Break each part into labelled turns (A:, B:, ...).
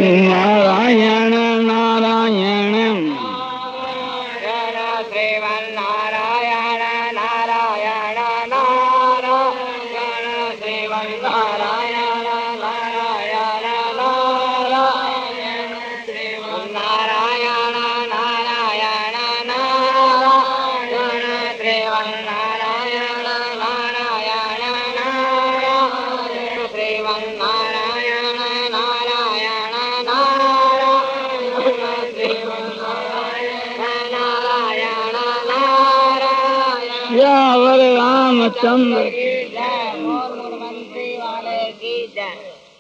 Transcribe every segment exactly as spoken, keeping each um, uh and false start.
A: नारायण नारायण
B: श्रीमन्नारायण नारायण नारायण श्रीमन्नारायण नारायण नारायण श्रीमन्नारायण नारायण नारायण श्रीमन्नारायण नारायण नारायण श्रीमन्नारायण नारायण नारायण नारायण
A: या वर रामचंद्र
B: की जय। मोर मंत्री वाले की जय।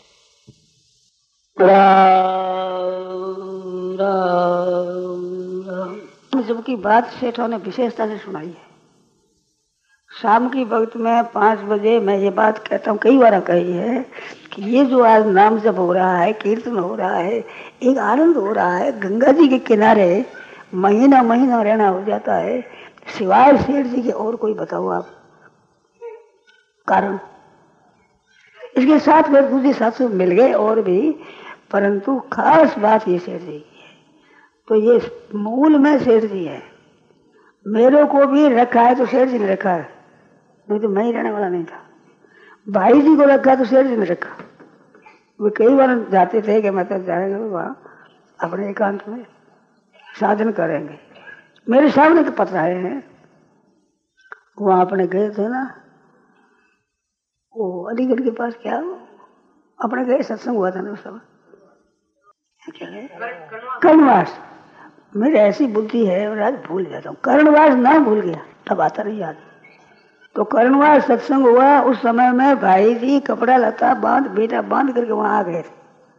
A: राम राम राम।
C: जबकि बात सेठों ने विशेषता से सुनाई है। शाम की वक्त में पाँच बजे मैं ये बात कहता हूँ, कई बार कही है कि ये जो आज नाम जप हो रहा है, कीर्तन हो रहा है, एक आनंद हो रहा है। गंगा जी के किनारे महीना महीना रहना हो जाता है, सिवाय सेठ जी के और कोई बताओ आप कारण। इसके साथ में दूसरे साथियों मिल गए और भी, परंतु खास बात ये सेठ जी की है। तो ये मूल में सेठ जी है। मेरे को भी रखा है तो सेठ जी ने रखा है, नहीं तो मैं ही रहने वाला नहीं था। भाई जी को रखा तो सेठ जी ने रखा। वे कई बार जाते थे कि मैं तो जाएंगे वहाँ अपने एकांत में साधन करेंगे। मेरे सामने तो पत्र आए हैं, वहाँ अपने गए थे ना, वो अलीगढ़ के पास, क्या अपने गए सत्संग हुआ था ना उस समय, क्या है कर्णवास। मेरी ऐसी बुद्धि है और आज भूल जाता हूँ। कर्णवास ना भूल गया, तब आता नहीं याद। तो कर्णवास सत्संग हुआ उस समय में भाई जी कपड़ा लता बांध बेटा बांध करके वहां आ गए थे।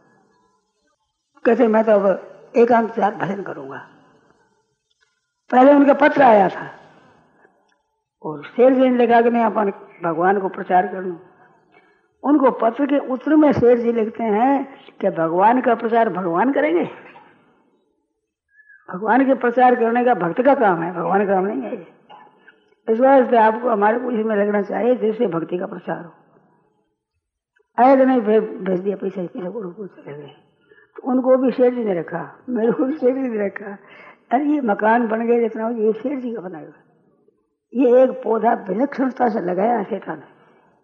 C: कहते मैं तो अब एकांत साथ भजन करूंगा। पहले उनका पत्र आया था और शेर जी ने लिखा कि मैं अपन भगवान को प्रचार कर लूं। उनको पत्र के उत्तर में शेर जी लिखते हैं कि भगवान का प्रचार भगवान करेंगे। भगवान के प्रचार करने का भक्त का काम है, भगवान का काम नहीं है। इस वास्ते आपको हमारे को इसमें लगना चाहिए जिससे भक्ति का प्रचार हो। आए तो नहीं भेज दिया पैसा चले गए। तो उनको भी शेर जी ने रखा, मेरे को भी शेर जी ने रखा। अरे ये मकान बन गए जितना, ये शेर जी का बनाया। ये एक पौधा विलक्षणता से लगाया सेठा ने।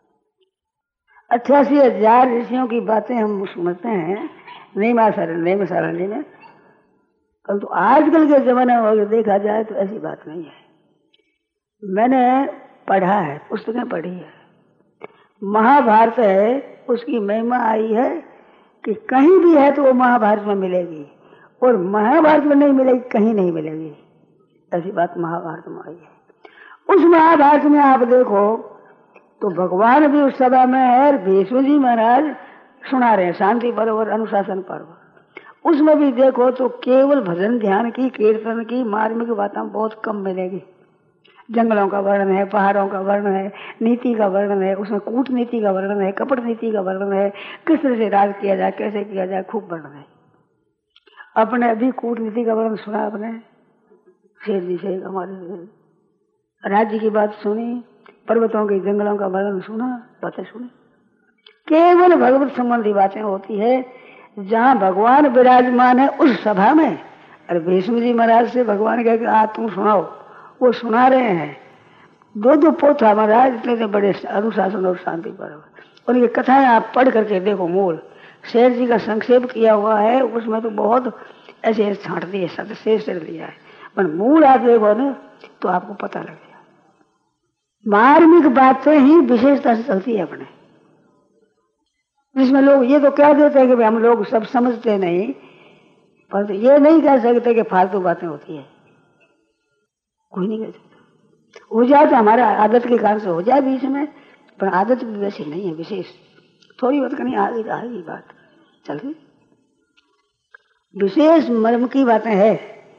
C: अट्ठासी हजार ऋषियों की बातें हम सुनते हैं नहीं मासारण नहीं मसारणी में, परंतु तो आजकल के जमाने में देखा जाए तो ऐसी बात नहीं है। मैंने पढ़ा है, पुस्तकें पढ़ी है। महाभारत है, उसकी महिमा आई है कि कहीं भी है तो वो महाभारत में मिलेगी, और महाभारत में नहीं मिलेगी, कहीं नहीं मिलेगी। ऐसी बात महाभारत में आई है। उस महाभारत में आप देखो तो भगवान भी उस सभा में है, भीष्म जी महाराज सुना रहे हैं शांति पर्व और अनुशासन पर्व। उसमें भी देखो तो केवल भजन ध्यान की, कीर्तन की, मार्मिक बातें बहुत कम मिलेगी। जंगलों का वर्णन है, पहाड़ों का वर्णन है, नीति का वर्णन है, उसमें कूटनीति का वर्णन है, कपट नीति का वर्णन है, किस तरह से राज किया जाए, कैसे किया जाए, खूब वर्णन है। अपने अभी कूटनीति का वर्णन सुना अपने शेर जी से, हमारे राज्य की बात सुनी, पर्वतों के जंगलों का वर्णन सुना, बातें सुनी। केवल भगवत संबंधी बातें होती है। जहाँ भगवान विराजमान है उस सभा में, अरे भीष्म जी महाराज से भगवान कहे कि आ तुम सुनाओ, वो सुना रहे हैं। दो दो पोथा महाराज, इतने बड़े अनुशासन और शांति पर्व। उनकी कथाएं आप पढ़ करके देखो। मूल शेर जी का संक्षेप किया हुआ है, उसमें तो बहुत ऐसे छांट दिए, सत्य शेष कर दिया है, पर मूल आप देखो ना तो आपको पता लग जाए। मार्मिक बातें ही विशेषता से चलती है अपने, जिसमें लोग ये तो कह देते हैं कि हम लोग सब समझते नहीं, पर ये नहीं कह सकते कि फालतू बातें होती है। कोई नहीं कह सकता। हो जाए तो हमारा आदत के कारण से हो जाए बीच में, पर आदत भी वैसी नहीं है विशेष। थोड़ी बहुत कहीं आ गई आ गई बात चल रही, विशेष मर्म की बातें है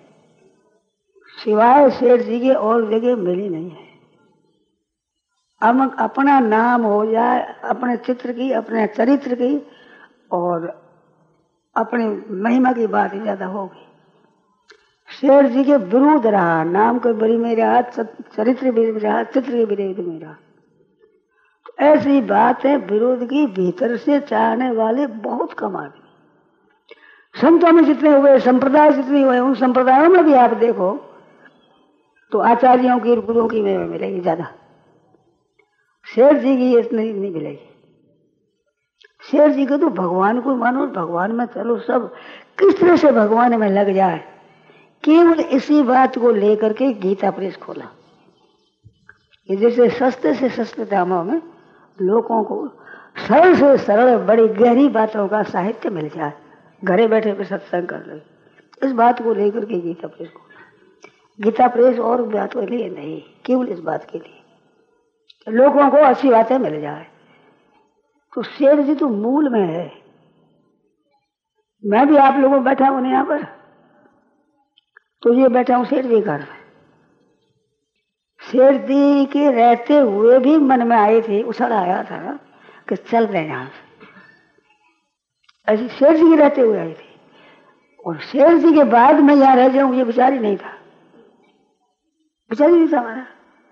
C: सिवाय शेर जी के और जगह मिली नहीं है। अब अपना नाम हो जाए, अपने चित्र की, अपने चरित्र की और अपनी महिमा की बात ही ज्यादा होगी। शेर जी के विरुद्ध रहा, नाम के बरी में रहा, चरित्र भी रहा, चित्र के विरोध में रहा। ऐसी बात है विरोध की भीतर से चाहने वाले बहुत कम आदमी। संतों में जितने हुए, संप्रदाय जितने हुए, उन संप्रदायों में भी आप देखो तो आचार्यों की और गुरुओं की में मिलेगी ज्यादा। शेर जी की इतनी नहीं मिलेगी। शेर जी को तो भगवान को मानो, भगवान में चलो, सब किस तरह से भगवान में लग जाए। केवल इसी बात को लेकर के गीता प्रेस खोला कि जैसे सस्ते से सस्ते दामों में लोगों को सरल से सरल बड़ी गहरी बातों का साहित्य मिल जाए, घरे बैठे पे सत्संग कर ले। इस बात को लेकर के गीता प्रेस खोला। गीता प्रेस और बात के लिए नहीं, केवल इस बात के लिए लोगों को अच्छी बातें मिल जाए। तो शेर जी तो मूल में है। मैं भी आप लोगों बैठा हूं यहाँ पर, तो ये बैठा हूं शेर जी घर। शेर जी के रहते हुए भी मन में आई थी, उछल आया था कि चल रहे यहां से। ऐसी शेर जी के रहते हुए आई थी। और शेर जी के बाद मैं यहां रह जाऊं, ये विचार ही नहीं था, विचार ही नहीं था हमारा।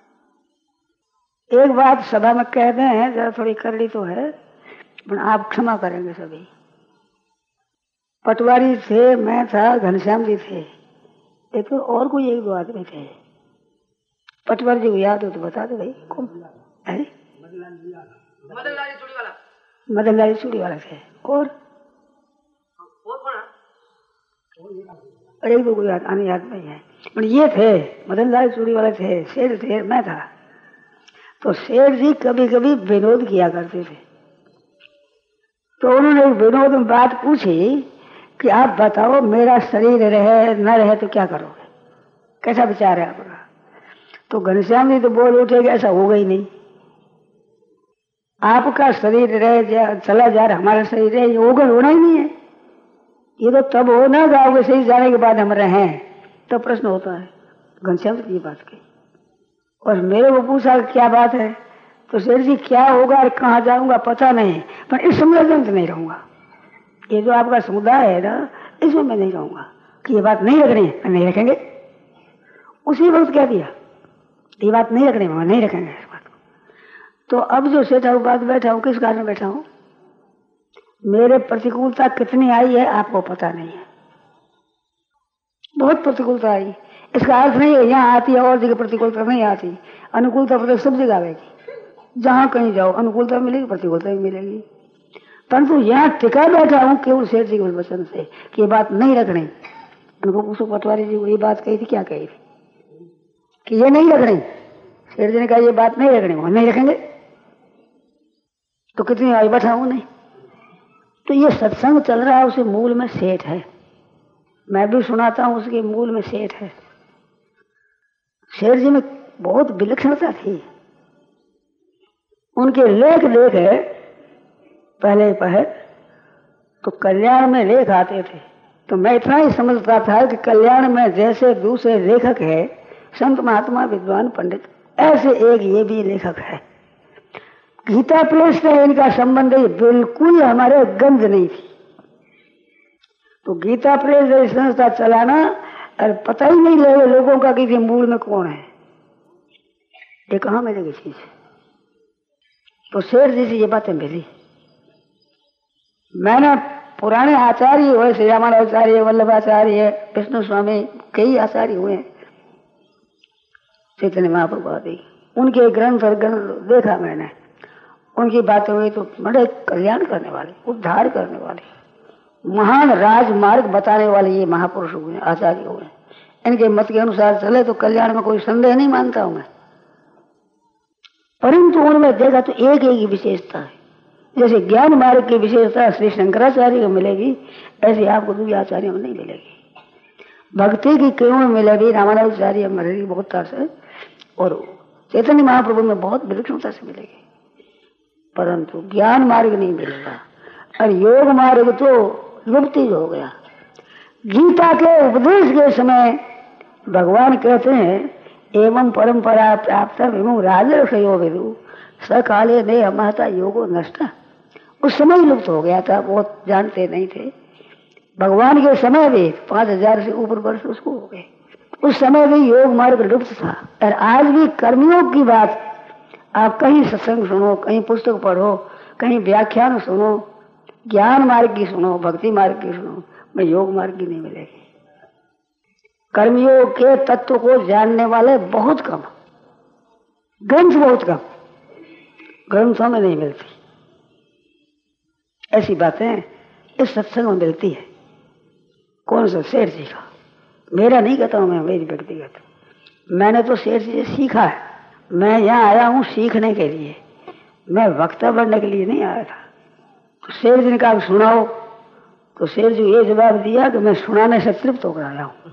C: एक बात सभा में कहते हैं, जरा थोड़ी करड़ी तो है, पर आप क्षमा करेंगे सभी। पटवारी थे, मैं था, घनश्याम जी थे, एक तो और कोई एक दो आदमी थे। पटवारी जी को याद हो तो बता दो भाई। कौन है? मदन लाल चूड़ी वाला थे। और एक दो कोई याद आने याद नहीं है, पर ये थे, मदन लाल चूड़ी वाले थे, शेर थे, मैं था। तो शेर जी कभी कभी विनोद किया करते थे। तो उन्होंने एक विनोद में बात पूछी कि आप बताओ, मेरा शरीर रहे न रहे तो क्या करोगे, कैसा विचार है आपका? तो घनश्याम जी तो बोल उठे कि ऐसा होगा ही नहीं। आपका शरीर रहे जा, चला जा रहा, हमारा शरीर रहे, ये होगा, होना ही नहीं है। ये तो तब हो ना जाओगे शरीर जाने के बाद हम रहे, तब प्रश्न होता है। घनश्याम जी ये बात कही। और मेरे को पूछा क्या बात है, तो शेर जी क्या होगा और कहाँ जाऊंगा पता नहीं, पर इस समुदाय में तो नहीं रहूंगा। ये जो आपका समुदाय है ना, इसमें मैं नहीं रहूंगा, कि ये बात नहीं रखनी है, नहीं रखेंगे। उसी वक्त कह दिया, ये बात नहीं रखनी है, नहीं रखेंगे इस बात को। तो अब जो सेठा हूँ बात बैठा हूँ, किस कारण बैठा हूँ, मेरे प्रतिकूलता कितनी आई है आपको पता नहीं है। बहुत प्रतिकूलता आई। इसका अर्थ नहीं है यहाँ आती है और जगह प्रतिकूलता नहीं आती। अनुकूलता प्रति सब जगह आएगी, जहां कहीं जाओ अनुकूलता मिलेगी, प्रतिकूलता भी मिलेगी। परंतु यहाँ टिका बैठा हूँ केवल शेर जी के वचन से कि ये बात नहीं रखनी। उनको पूछो पटवारी जी को ये बात कही थी, क्या कही थी कि ये नहीं रखनी। शेर जी ने कहा ये बात नहीं रखनी, वो नहीं रखेंगे। तो कितनी आई बैठा हूं नहीं। तो ये सत्संग चल रहा है, उसे मूल में सेठ है। मैं भी सुनाता हूं, उसके मूल में सेठ है। शेर जी में बहुत विलक्षणता थी। उनके लेख लेख है पहले पहले तो कल्याण में लेख आते थे। तो मैं इतना ही समझता था कि कल्याण में जैसे दूसरे लेखक है, संत महात्मा विद्वान पंडित, ऐसे एक ये भी लेखक है। गीता प्रेस से इनका संबंध बिल्कुल हमारे गंध नहीं थी। तो गीता प्रेस जैसी संस्था चलाना और पता ही नहीं लगे लोगों का कि मूल में कौन है, ये कहाँ मिलेगी चीज। तो शेर जी से ये बातें मिली। मैंने पुराने आचार्य हुए, श्रीरामान आचार्य, वल्लभाचार्य, विष्णु स्वामी, कई आचार्य हुए चैतन्य महाप्रभु आदि, उनके ग्रंथ और ग्रंथ देखा मैंने। उनकी बातें हुई तो बड़े कल्याण करने वाले, उद्धार करने वाले, महान राजमार्ग बताने वाले ये महापुरुष हुए, आचार्य हुए। इनके मत के अनुसार चले तो कल्याण में कोई संदेह नहीं मानता हूं मैं। परंतु उनमें देखा तो एक एक विशेषता है। जैसे ज्ञान मार्ग की विशेषता श्री शंकराचार्य को मिलेगी, ऐसे आपको दूसरे आचार्यों में नहीं मिलेगी। भक्ति की किरण में मिलेगी, रामानुजाचार्य मिलेगी बहुत तरह से, और चैतन्य महाप्रभु में बहुत विलक्षणता से मिलेगी। परंतु ज्ञान मार्ग नहीं मिलेगा। और योग मार्ग तो युक्ति हो गया। गीता के उपदेश के समय भगवान कहते हैं, एवं परंपरा प्राप्त विमु राजर्षयो विदु सकाले ने महता योगो नष्ट। उस समय लुप्त हो गया था, बहुत जानते नहीं थे। भगवान के समय भी पांच हजार से ऊपर वर्ष उसको हो गए। उस समय भी योग मार्ग लुप्त था। और आज भी कर्मयोग की बात आप कहीं सत्संग सुनो, कहीं पुस्तक पढ़ो, कहीं व्याख्यान सुनो, ज्ञान मार्ग की सुनो, भक्ति मार्ग की सुनो, मैं योग मार्ग की नहीं मिलेगी। कर्मयोग के तत्व को जानने वाले बहुत कम, ग्रंथ बहुत कम, ग्रंथों में नहीं मिलती। ऐसी बातें इस सत्संग में मिलती है। कौन सा? शेर जी का। मेरा नहीं कहता हूं मैं, मेरी व्यक्तिगत, मैंने तो शेर जी से सीखा है। मैं यहाँ आया हूँ सीखने के लिए, मैं वक्ता बनने के लिए नहीं आया था। तो शेर जी ने कहा सुनाओ, तो शेर जी ये जवाब दिया कि मैं सुनाने से तृप्त हो आया हूँ,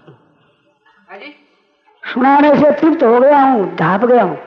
C: सुनाने से तृप्त हो गया हूँ, ढाप गया हूँ।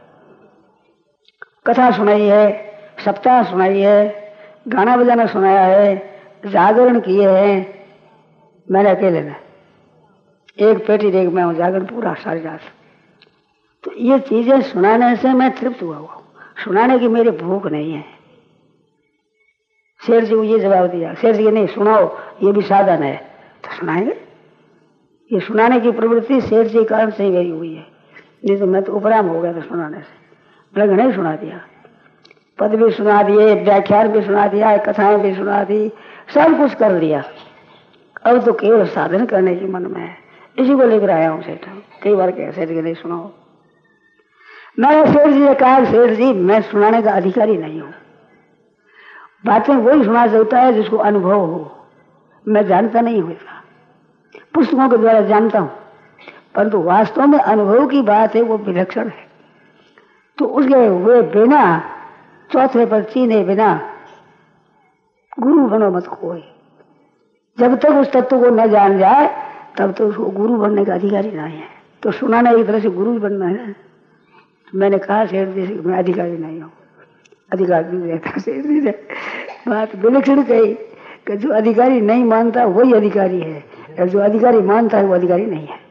C: कथा सुनाई है, सप्ताह सुनाई है, गाना बजाना सुनाया है, जागरण किए हैं मैंने अकेले में, एक पेटी देख मैं हूँ जागरण पूरा सारी रात। तो ये चीजें सुनाने से मैं तृप्त हुआ हुआ हूँ, सुनाने की मेरी भूख नहीं है। शेर जी को ये जवाब दिया। शेर जी नहीं सुनाओ, ये भी साधन है, तो सुनाएंगे। ये सुनाने की प्रवृत्ति शेर जी के कारण से ही मेरी हुई है, नहीं तो मैं तो उपराम हो गया था सुनाने से। लग नहीं सुना दिया, पद भी सुना दिए, व्याख्यान भी सुना दिया, कथाएं भी सुना दी, सब कुछ कर लिया। अब तो केवल साधन करने की मन में है, इसी को लेकर आया हूँ सेठ। कई बार कह सेठ के नहीं सुनाओ। मैंने सेठ जी ने कहा सेठ जी मैं सुनाने का अधिकारी नहीं हूँ, बातें वही सुना सकता है जिसको अनुभव हो। मैं जानता नहीं हूँ, इसका पुस्तकों के द्वारा जानता हूँ, परंतु वास्तव में अनुभव की बात है वो विलक्षण है। तो उसके हुए बिना, चौथे पर चीने बिना गुरु बनो मत कोई। जब तक उस तत्व को न जान जाए तब तो उसको गुरु बनने का अधिकारी नहीं है। तो सुनाना एक तरह से गुरु बनना है। तो मैंने कहा सेठ जी से मैं अधिकारी नहीं हूँ, अधिकारी नहीं रहता। सेठ जी ने बात विलक्षण कही कि जो अधिकारी नहीं मानता वही अधिकारी है, और जो अधिकारी मानता है वो अधिकारी नहीं है।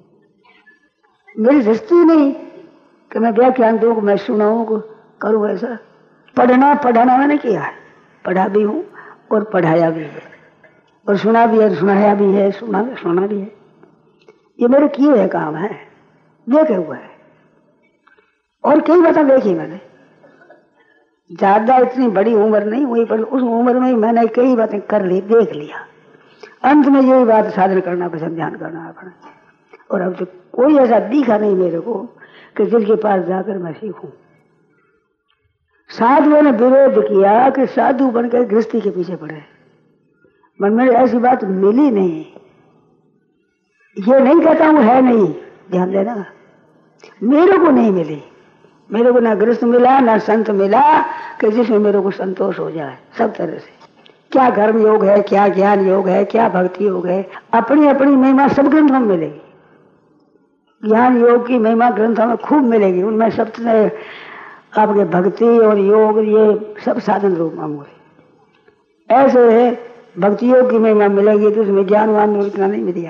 C: मेरी दृष्टि नहीं कि मैं व्याख्यान दूँ, मैं सुनाऊँ, करूँ ऐसा। पढ़ना पढ़ाना मैंने किया है, पढ़ा भी हूँ और पढ़ाया भी है, और सुना भी है, सुनाया भी है, सुना सुना भी है। ये मेरे किए हुए काम है, देखे हुए है। और कई बातें देखी मैंने, ज्यादा इतनी बड़ी उम्र नहीं हुई, पर उस उम्र में मैंने कई बातें कर ली, देख लिया। अंत में यही बात साधन करना पसंद, ध्यान करना अपना। और अब तो कोई ऐसा दिखा नहीं मेरे को कि जिनके पास जाकर मैं सीखूं। साधुओं ने विरोध किया कि साधु बनकर गृहस्थी के पीछे पड़े, मन में ऐसी बात मिली नहीं। ये नहीं कहता हूं है नहीं, ध्यान देना, मेरे को नहीं मिली। मेरे को ना गृहस्थ मिला ना संत मिला कि जिसमें मेरे को संतोष हो जाए सब तरह से। क्या कर्म योग है, क्या ज्ञान योग है, क्या भक्ति योग है, अपनी अपनी महिमा सब ग्रंथों में मिलेगी। ज्ञान योग की महिमा ग्रंथों में खूब मिलेगी, उनमें सब आपके भक्ति और योग ये सब साधन रूप में ऐसे है। भक्ति योग की महिमा मिलेगी तो उसमें ज्ञानवान इतना नहीं मिलेगा,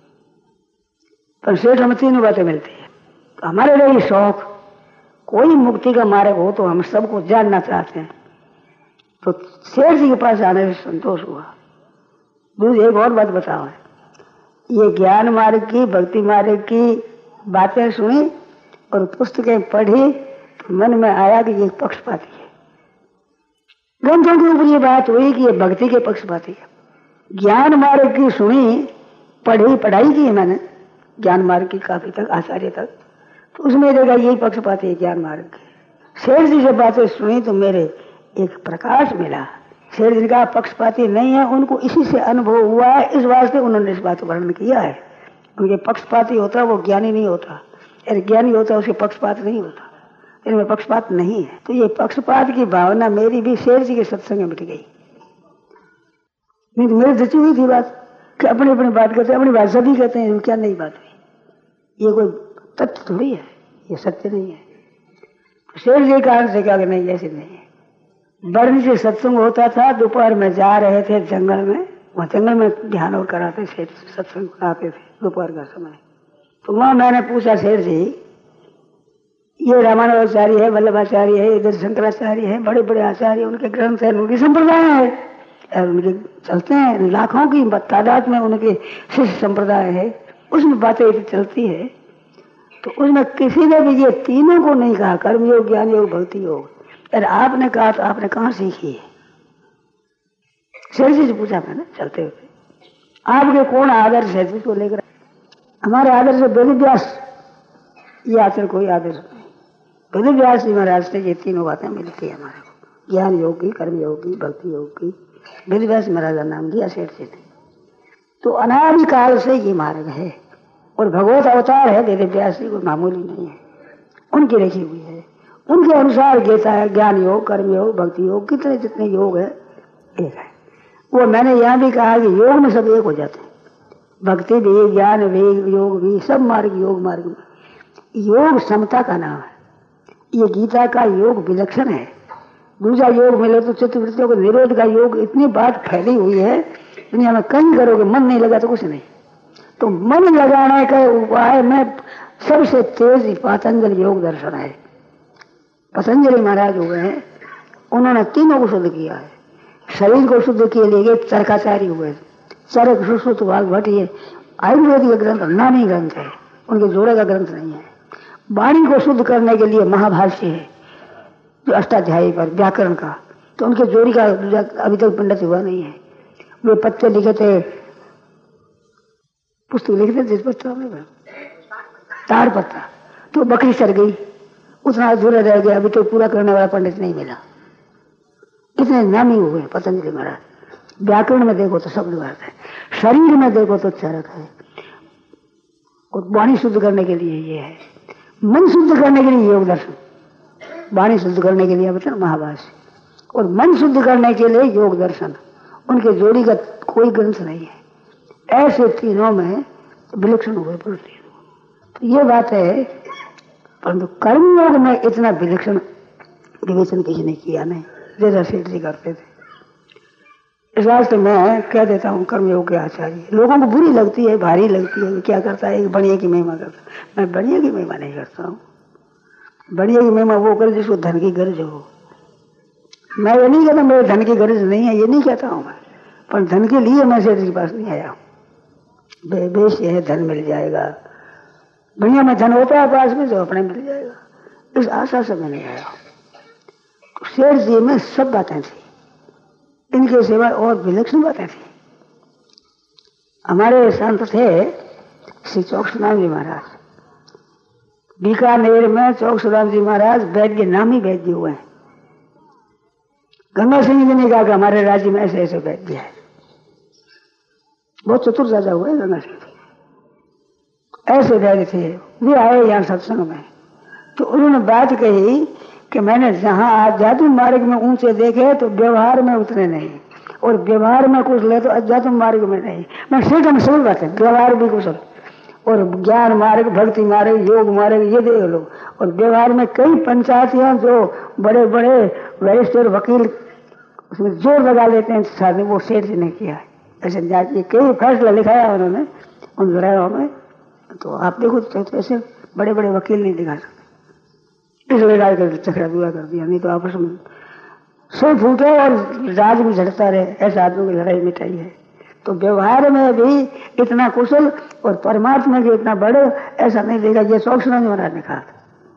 C: पर सेठ हम तीनों बातें मिलती है। तो हमारे लिए शौक कोई मुक्ति का मार्ग हो तो हम सबको जानना चाहते हैं। तो शेर जी के पास आने से संतोष हुआ। दूसरी एक और बात बताओ, ये ज्ञान मार्ग की, भक्ति मार्ग की बातें सुनी और पुस्तकें पढ़ी तो मन में आया कि ये पक्षपाती है। ग्रंथों के ऊपर ये बात हुई कि ये भक्ति के पक्षपाती है। ज्ञान मार्ग की सुनी, पढ़ी, पढ़ाई की है मैंने ज्ञान मार्ग की काफी तक, आचार्य तक, तो उसमें देखा यही पक्षपाती है ज्ञान मार्ग की। शेर जी से बातें सुनी तो मेरे एक प्रकाश मिला। शेर जी का पक्षपाती नहीं है, उनको इसी से अनुभव हुआ है, इस वास्ते उन्होंने इस बात को वर्णन किया है। उनके पक्षपाती होता वो ज्ञानी नहीं होता, अरे ज्ञानी होता उसके पक्षपात नहीं होता, इनमें पक्षपात नहीं है। तो ये पक्षपात की भावना मेरी भी शेर जी के सत्संग में मिट गई। नहीं तो मेरी जची हुई थी बात कि अपनी अपनी बात करते, अपनी बात सभी कहते हैं, क्या नई बात हुई, ये कोई तथ्य थोड़ी है, ये सत्य नहीं है। तो शेर जी कारण से क्या नहीं, ऐसे नहीं है। बड़नी से सत्संग होता था, दोपहर में जा रहे थे जंगल में, वहाँ जंगल में ध्यान और कराते शेर सत्संग कराते थे दोपहर का समय। तो वहाँ मैंने पूछा शेर जी ये रामानुजाचार्य है, वल्लभाचार्य है, इधर शंकराचार्य है, बड़े बड़े आचार्य, उनके ग्रंथ है, उनकी संप्रदाय है, और उनके चलते हैं लाखों की तादाद में उनके शिष्य संप्रदाय है, उसमें बातें चलती है। तो उसमें किसी ने भी ये तीनों को नहीं कहा, कर्म योग, ज्ञान योग, भक्ति योग। अरे आपने कहा तो आपने कहाँ सीखी है? शेर जी से पूछा मैंने चलते हुए। आपके कौन आदर्श है जिसको लेकर? हमारे आदर्श है वेद व्यास, ये आचरण कोई आदर्श नहीं। वेद व्यास जी महाराज से ये तीनों बातें मिलती है हमारे को, ज्ञान योग की, कर्म योग की, भक्ति योग की। वेद व्यास महाराज का नाम दिया सेठ जी ने। तो अनादि काल से ये मार्ग है और भगवत अवतार है वेद व्यास जी, कोई मामूली नहीं है, उनकी रखी हुई है। उनके अनुसार गीता है, ज्ञान योग, कर्म योग, भक्ति योग, कितने जितने योग है एक है। वो मैंने यहाँ भी कहा कि योग में सब एक हो जाते हैं, भक्ति भी, ज्ञान भी, योग भी, सब मार्ग योग मार्ग में। योग समता का नाम है। ये गीता का योग विलक्षण है। दूसरा योग मिले तो चित्तवृत्तियों को निरोध का योग, इतनी बात फैली हुई है दुनिया में, कहीं करोगे मन नहीं लगा तो कुछ नहीं। तो मन लगाने का उपाय में सबसे तेज पतंजलि योग दर्शन है। पतंजलि महाराज हुए हैं, उन्होंने तीनों को शुद्ध किया है। शरीर को शुद्ध किए लिए चरकाचार्य हुए, चरक सुश्रुत वाग भट्ट, ये आयुर्वेदिक ग्रंथ नामी ग्रंथ है, उनके जोड़े का ग्रंथ नहीं है। वाणी को शुद्ध करने के लिए महाभाष्य है जो अष्टाध्यायी पर व्याकरण का, तो उनके जोड़ी का अभी तक पंडित हुआ नहीं है। वे पत्ते लिखे थे, पुस्तक लिखते जिस पत्ता में तार पत्ता, तो बकरी चढ़ गई, उतना अधूरा रह गया, अभी तो पूरा करने वाला पंडित नहीं मिला। इतने नामी हुए पतंजलि महाराज। व्याकरण में देखो तो शब्द बात है, शरीर में देखो तो चरक है, और वाणी शुद्ध करने के लिए ये है, मन शुद्ध करने के लिए योग दर्शन, वाणी शुद्ध करने के लिए वचन महाभाष्य, और मन शुद्ध करने के लिए योग दर्शन। उनके जोड़ी का कोई ग्रंथ नहीं है। ऐसे तीनों में विलक्षण हुए पुरुष। तो ये बात है, परंतु कर्म योग में इतना विलक्षण विवेचन किसी ने किया नहीं जैसा सेठ जी करते थे। इस वास्ते मैं कह देता हूँ कर्मयोग के आचार्य, लोगों को बुरी लगती है, भारी लगती है, क्या करता है, एक बढ़िया की महिमा करता है। मैं बढ़िया की महिमा नहीं करता हूँ। बढ़िया की महिमा वो करे जिसको धन की गर्ज हो। मैं ये नहीं कहता मेरे धन की गर्ज नहीं है, ये नहीं कहता हूँ मैं, पर धन के लिए मैं सेठ जी के पास नहीं आया हूँ। बे, बेश ये है धन मिल जाएगा, बढ़िया में धन होता है पास में तो अपने मिल जाएगा, इस आशा से मैं नहीं आया हूँ। तो सेठ जी में सब बातें थी, इनके सिवा और विलक्षण बातें थी। हमारे संत थे श्री चौकसुदाम जी महाराज, बीकानेर में चौकसुदाम जी महाराज वैद्य, नामी वैद्य हुए हैं। गंगा सिंह जी ने कहा कि हमारे राज्य में ऐसे ऐसे वैद्य है, बहुत चतुर राजा हुए गंगा सिंह जी, ऐसे वैद्य थे। वे आए यहाँ सत्संग में, तो उन्होंने बात कही कि मैंने जहाँ आध्यात्म मार्ग में ऊंचे देखे तो व्यवहार में उतरे नहीं, और व्यवहार में कुछ ले तो अध्यात्म मार्ग में नहीं। मैं सीधा में समझ बात है, व्यवहार भी कुशल, और ज्ञान मार्ग, भक्ति मार्ग, योग मार्ग, ये देख लो। और व्यवहार में कई पंचायतियां जो बड़े बड़े वरिष्ठ वकील उसमें जोर लगा लेते हैं, साधु वो सेठ जी ने किया है। ऐसे ये कई फैसला लिखाया उन्होंने उन ग्रहों में, तो आप देखो तो ऐसे बड़े बड़े वकील नहीं दिखा सकते। इस लड़ाई कर झगड़ा बुरा कर दिया, नहीं तो आपस में सौ फूटे और राज में झड़ता रहे, ऐसा आदमी की लड़ाई मिटाई है। तो व्यवहार में भी इतना कुशल और परमात्मा के इतना बड़े, ऐसा नहीं देखा। ये चौकसुदाम महाराज ने कहा था,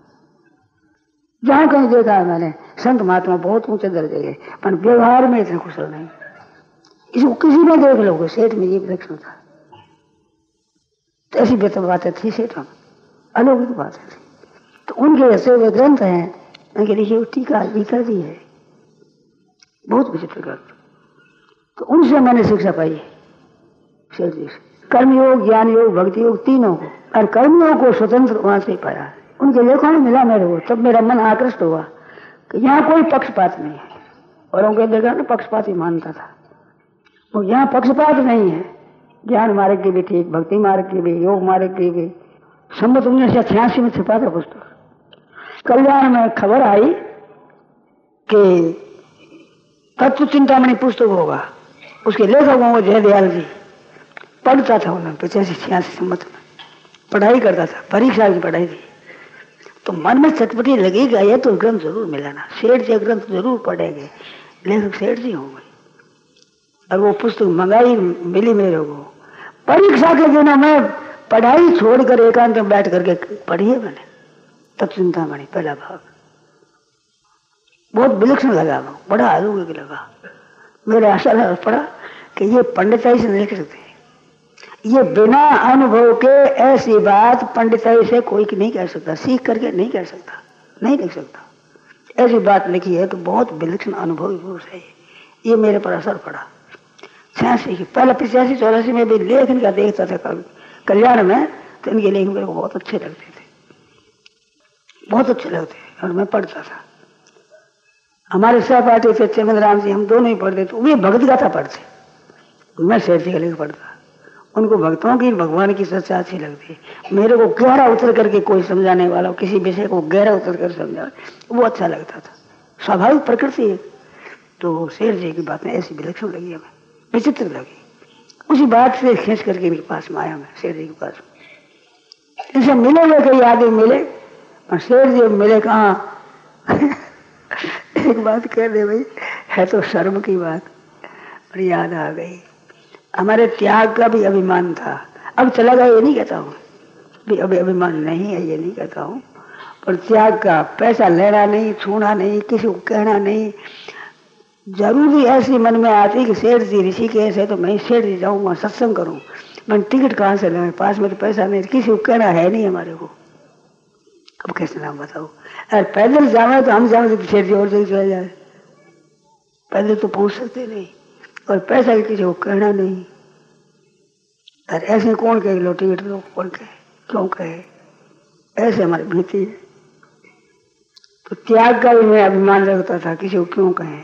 C: जहां कहीं देखा है मैंने संत महात्मा बहुत ऊंचे दर्जे के, पर व्यवहार में इतना कुशल नहीं। इसको किसी में देख लोगे, सेठ में ये विलक्षण था। तो ऐसी बातें थी सेठ में, अलौकिक बातें थी। तो उनके ऐसे हुए ग्रंथ हैं, उनके लिखे टीका गीता जी है, बहुत विचित्र ग्रंथ। तो उनसे मैंने शिक्षा पाई सेठ जी से, कर्मयोग, ज्ञान योग, भक्ति योग, तीनों को। और कर्मयोग को स्वतंत्र वहां से पाया, उनके लेखों में मिला मेरे को, तब मेरा मन आकृष्ट हुआ कि यहाँ कोई पक्षपात नहीं है। और उनके देखा ना पक्षपात ही मानता था, वो यहाँ पक्षपात नहीं है। ज्ञान मार्ग की भी ठीक, भक्ति मार्ग की भी, योग मार्ग की भी। संबत उन्नीस सौ छियासी में छपा था पुस्तक। कल्याण में खबर आई कि तत्व चिंतामणि पुस्तक होगा, उसके लेखक होंगे जयदयाल जी। पढ़ता था उन्होंने पचासी छियासी संबत में, पढ़ाई करता था, परीक्षा की पढ़ाई थी। तो मन में चटपटी लगेगा, ये तो ग्रंथ जरूर मिलाना, सेठ जी ग्रंथ जरूर पढ़ेंगे, लेखक सेठ जी होंगे। और वो पुस्तक मंगाई, मिली मेरे को। परीक्षा के दिनों में पढ़ाई छोड़कर एकांत में बैठ करके पढ़ी है मैंने तत्व चिंतामणि पहला भाग। बहुत विलक्षण लगा, बड़ा अलौकिक लगा। मेरे आशा पड़ा कि ये पंडिताई से नहीं लिख सकते, ये बिना अनुभव के ऐसी बात पंडिताई से कोई नहीं कह सकता, सीख करके नहीं कह सकता, नहीं लिख सकता। ऐसी बात लिखी है कि बहुत विलक्षण अनुभवी पुरुष है। ये मेरे पर असर पड़ा छियासी की, पहले पिचासी चौरासी में भी लेखन का देखता था कल्याण में, तो इनके लेखन मेरे को बहुत अच्छे लगते थे, बहुत अच्छे लगते और मैं पढ़ता था। हमारे सहपाठी थे चमन राम जी, हम दोनों ही पढ़ते थे। वे भगवत गाथा पढ़ते, मैं शेर जी का लेख पढ़ता। उनको भक्तों की भगवान की चर्चा अच्छी लगती, मेरे को गहरा उतर करके कोई समझाने वाला, किसी विषय को गहरा उतर कर समझा, वो अच्छा लगता था। स्वाभाविक प्रकृति है। तो शेर जी की बातें ऐसी विलक्षण लगी हमें, विचित्र लगी। उसी बात से खींच करके इनके पास में आया मैं, शेर जी के पास। इनसे मिले हुए कई आदमी मिले और शेर जी मिले कहाँ एक बात कह दे भाई, है तो शर्म की बात, पर याद आ गई। हमारे त्याग का भी अभिमान था, अब चला गया ये नहीं कहता हूँ, भी अभी अभिमान नहीं है ये नहीं कहता हूँ, पर त्याग का, पैसा लेना नहीं, छूना नहीं, किसी को कहना नहीं। जरूरी ऐसी मन में आती कि शेर जी ऋषिकेश है तो मैं शेर जी जाऊँ वहाँ सत्संग करूँ, मैं टिकट कहाँ से लाऊं, पास में तो पैसा नहीं, किसी को कहना है नहीं हमारे को, अब कैसे नाम बताओ। अरे पैदल जावे तो हम जावे तो शेर जी और जगह चला जाए, पैदल तो पहुंच सकते नहीं, और पैसा किसी को कहना नहीं। अरे ऐसे कौन कहे लो टिकट लो, कौन कहे, क्यों कहे, ऐसे हमारी भीति है। तो त्याग का भी मैं अभिमान रखता था, किसी को क्यों कहें,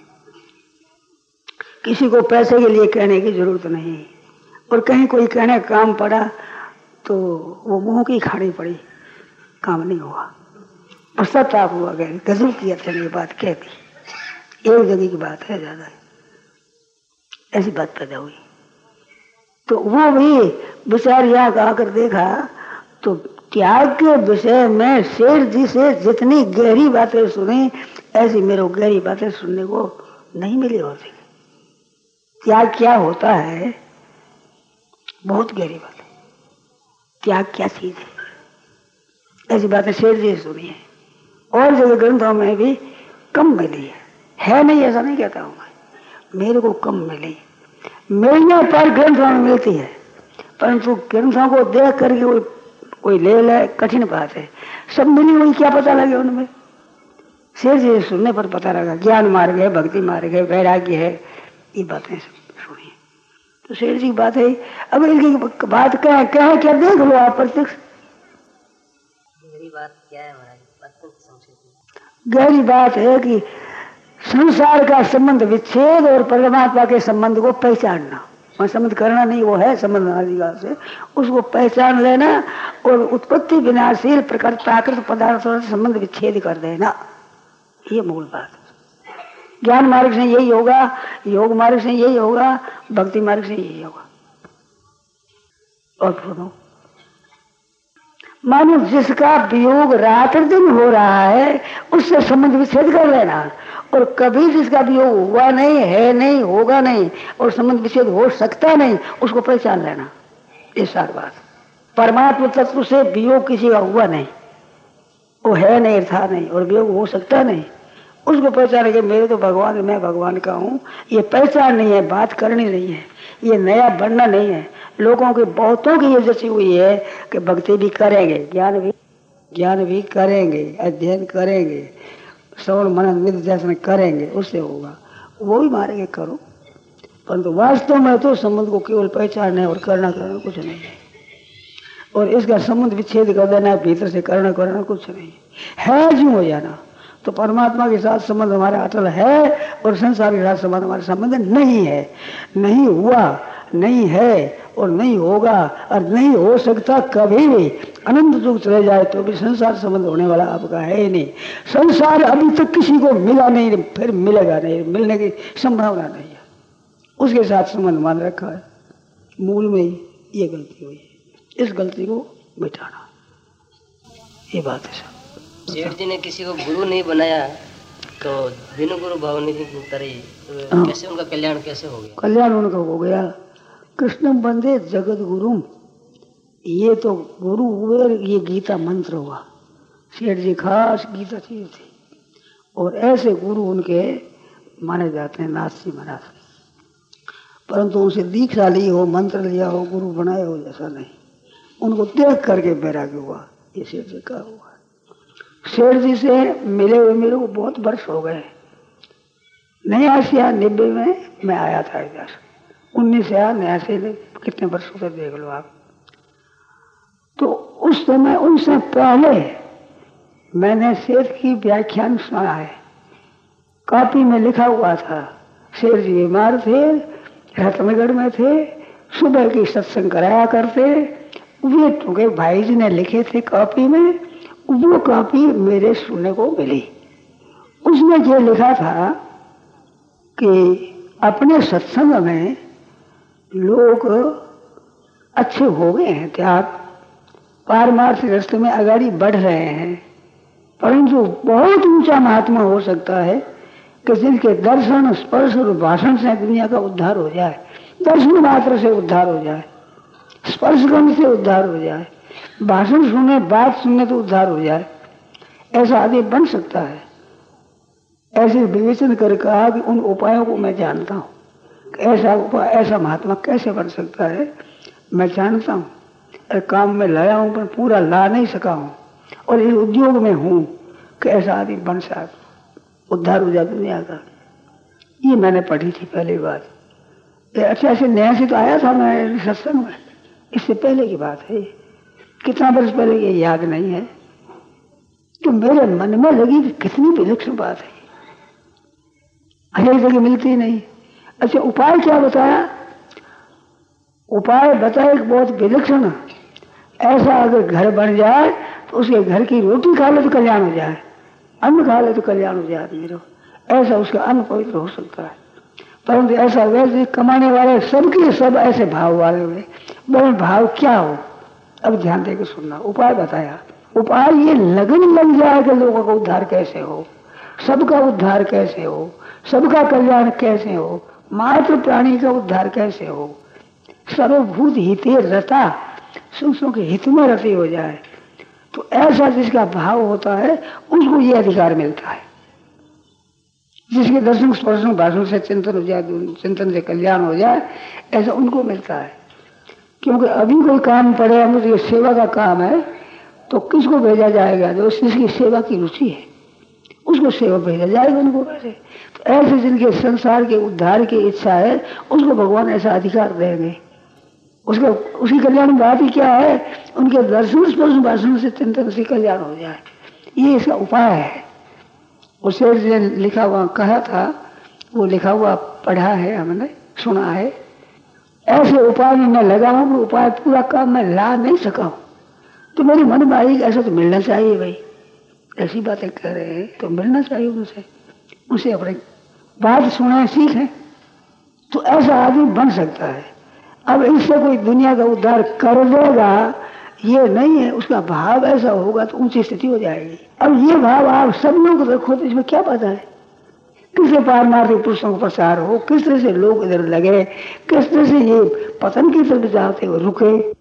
C: किसी को पैसे के लिए कहने की जरूरत नहीं, और कहीं कोई कहने का काम पड़ा तो वो मुंह की खानी पड़ी, काम नहीं हुआ, पश्चाताप हुआ, गए गजब किया था ये बात कह दी, एक जगह की बात है, ज्यादा है। ऐसी बात पैदा हुई। तो वो भी विचार यहाँ आकर देखा तो त्याग के विषय में शेर जी से जितनी गहरी बातें सुनी, ऐसी मेरे को गहरी बातें सुनने को नहीं मिली होती। त्याग क्या होता है, बहुत गहरी बात है, त्याग क्या चीज है, ऐसी बातें शेर जी से सुनी है, और जगह ग्रंथों में भी कम मिली है, है नहीं ऐसा नहीं कहता हूँ मैं, मेरे को कम मिली, मिलने पर ग्रंथों में मिलती है, परंतु ग्रंथों को देख करके कोई कोई ले ले कठिन बात है। सब मिली हुई क्या पता लगे उनमें, शेर जी सुनने पर पता लगा, ज्ञान मार्ग है, भक्ति मार्ग है, वैराग्य है, ये बातें सुनी। तो शेर जी की बात है। अब इनकी बात क्या है, क्या है, क्या देख लो आप प्रत्यक्ष।
B: गहरी बात क्या है महाराज,
C: गहरी बात है कि संसार का संबंध विच्छेद और परमात्मा के संबंध को पहचानना, वह संबंध करना नहीं, वो है संबंध अधिकार से, उसको पहचान लेना और उत्पत्ति विनाशील प्रकृति प्राकृत पदार्थों से संबंध विच्छेद कर देना, ये मूल बात है। ज्ञान मार्ग से यही होगा, योग मार्ग से यही होगा, भक्ति मार्ग से यही होगा। और सुनो, मानो जिसका वियोग रात दिन हो रहा है उससे संबंध विच्छेद कर लेना, और कभी जिसका वियोग हुआ नहीं है, नहीं होगा नहीं, और संबंध विच्छेद हो सकता नहीं, उसको पहचान लेना। ये सारी बात, परमात्मा तत्व से वियोग किसी का हुआ नहीं, वो है नहीं, था नहीं, और वियोग हो सकता नहीं, उसको पहचाने के मेरे तो भगवान, मैं भगवान का हूँ, ये पहचान नहीं है, बात करनी नहीं है, ये नया बनना नहीं है। लोगों की बहुतों की ये जैसी हुई है कि भक्ति भी करेंगे, ज्ञान भी ज्ञान भी करेंगे, अध्ययन करेंगे, श्रवण मनन निधिध्यासन करेंगे, उससे होगा, वो भी मारेंगे करो, परंतु वास्तव में तो संबंध को केवल पहचानना है और करना करना कुछ नहीं है, और इसका संबंध विच्छेद कर देना है, भीतर से करना करना कुछ नहीं है, जो हो जाना। तो परमात्मा के साथ संबंध हमारा अटल है, और संसार के साथ संबंध हमारा संबंध नहीं है, नहीं हुआ, नहीं है, और नहीं होगा, और नहीं हो सकता कभी भी। अनंत युग चले जाए तो भी संसार संबंध होने वाला आपका है ही नहीं। संसार अभी तक किसी को मिला नहीं, फिर मिलेगा नहीं, मिलने की संभावना नहीं है, उसके साथ संबंध मान रखा है। मूल में ही ये गलती हुई है, इस गलती को मिटाना, ये बात है सब।
B: सेठ जी ने किसी को गुरु नहीं बनाया तो बिनु गुरु भावनी की तरह, तो कैसे उनका कल्याण कैसे हो गया?
C: कल्याण उनका हो गया, कृष्ण बंदे जगत गुरु, ये तो गुरु हुए, ये गीता मंत्र हुआ। सेठ जी खास गीता चीज थी, और ऐसे गुरु उनके माने जाते हैं नाथ जी महाराज। परंतु उनसे दीक्षा ली हो, मंत्र लिया हो, गुरु बनाया हो, जैसा नहीं। उनको देख करके वैराग्य हुआ। ये सेठ जी का हुआ। सेठ जी से मिले हुए मेरे को बहुत वर्ष हो गए। नयासी निब्बे में मैं आया था इधर, उन्नीस या नयासी में कितने वर्षों से देख लो आप। तो उस समय उनसे पहले मैंने सेठ की व्याख्यान सुना है। कॉपी में लिखा हुआ था, सेठ जी बीमार थे, रत्नगढ़ में थे, सुबह की सत्संग कराया करते। वे टुके भाई जी ने लिखे थे कॉपी में, वो कॉपी मेरे सुनने को मिली। उसमें ये लिखा था कि अपने सत्संग में लोग अच्छे हो गए हैं, त्याग पारमार्थिक रास्ते में आगाड़ी बढ़ रहे हैं, परंतु बहुत ऊंचा महात्मा हो सकता है कि जिनके दर्शन, स्पर्श और भाषण से दुनिया का उद्धार हो जाए। दर्शन मात्र से उद्धार हो जाए, स्पर्श करने से उद्धार हो जाए, भाषण सुने, बात सुनने तो उद्धार हो जाए। ऐसा आदमी बन सकता है। ऐसे विवेचन कर कहा कि उन उपायों को मैं जानता हूँ कि ऐसा उपाय, ऐसा महात्मा कैसे बन सकता है, मैं जानता हूँ। काम में लाया हूँ पर पूरा ला नहीं सका हूँ, और इस उद्योग में हूँ कि ऐसा आदमी बन सकता, उद्धार हो जाए दुनिया का। ये मैंने पढ़ी थी पहली बात। अच्छा, ऐसे नया से तो आया था मैं सत्संग में, इससे पहले की बात है, कितना वर्ष पहले, ये याद नहीं है। तो मेरे मन में लगी कि कितनी विलक्षण बात है, हर जगह मिलती नहीं। अच्छा, उपाय क्या बताया? उपाय बताया एक बहुत विलक्षण, ऐसा अगर घर बन जाए तो उसके घर की रोटी खा ले तो कल्याण हो जाए, अन्न खा ले तो कल्याण हो जाए मेरे, ऐसा उसका अन्न पवित्र हो सकता है। परंतु ऐसा वैसे कमाने वाले सबके सब ऐसे भाव वाले हुए, बड़े भाव क्या हो? अब ध्यान देकर सुनना। उपाय बताया, उपाय ये लगन लग जाए कि लोगों का उद्धार कैसे हो, सबका उद्धार कैसे हो, सबका कल्याण कैसे हो, मात्र प्राणी का उद्धार कैसे हो, सर्वभूत हिते रता, सूक्ष्म के हित में रति हो जाए। तो ऐसा जिसका भाव होता है उसको ये अधिकार मिलता है। जिसके दर्शन, स्पर्शन, भाषण से चिंतन हो जाए, चिंतन से कल्याण हो जाए, ऐसा उनको मिलता है। क्योंकि अभी कोई काम पड़े, मुझे सेवा का काम है, तो किसको भेजा जाएगा? जो जिसकी सेवा की रुचि है उसको सेवा भेजा जाएगा उनको। वैसे तो ऐसे जिनके संसार के उद्धार की इच्छा है उसको भगवान ऐसा अधिकार देंगे। उसका उसकी कल्याण बात ही क्या है? उनके दर्शन, स्पर्श, भाषण से चिंतन से कल्याण हो जाए, ये इसका उपाय है। उसे लिखा हुआ कहा था, वो लिखा हुआ पढ़ा है, हमने सुना है। ऐसे उपाय में मैं लगा हूँ, उपाय पूरा काम मैं ला नहीं सका हूँ, तो मेरे मन में आई ऐसा तो मिलना चाहिए भाई, ऐसी बातें कह रहे हैं तो मिलना चाहिए उनसे, उनसे अपने बात सुने, सीखें, तो ऐसा आदमी बन सकता है। अब इससे कोई दुनिया का उद्धार कर देगा ये नहीं है, उसका भाव ऐसा होगा तो ऊंची स्थिति हो जाएगी। अब ये भाव आप सब लोग रखो तो इसमें क्या पता है किस पारमार्थिक पुरुषों का प्रसार हो, किस तरह से लोग इधर लगे, किस तरह से ये पतन की तरफ जाते हुए रुके।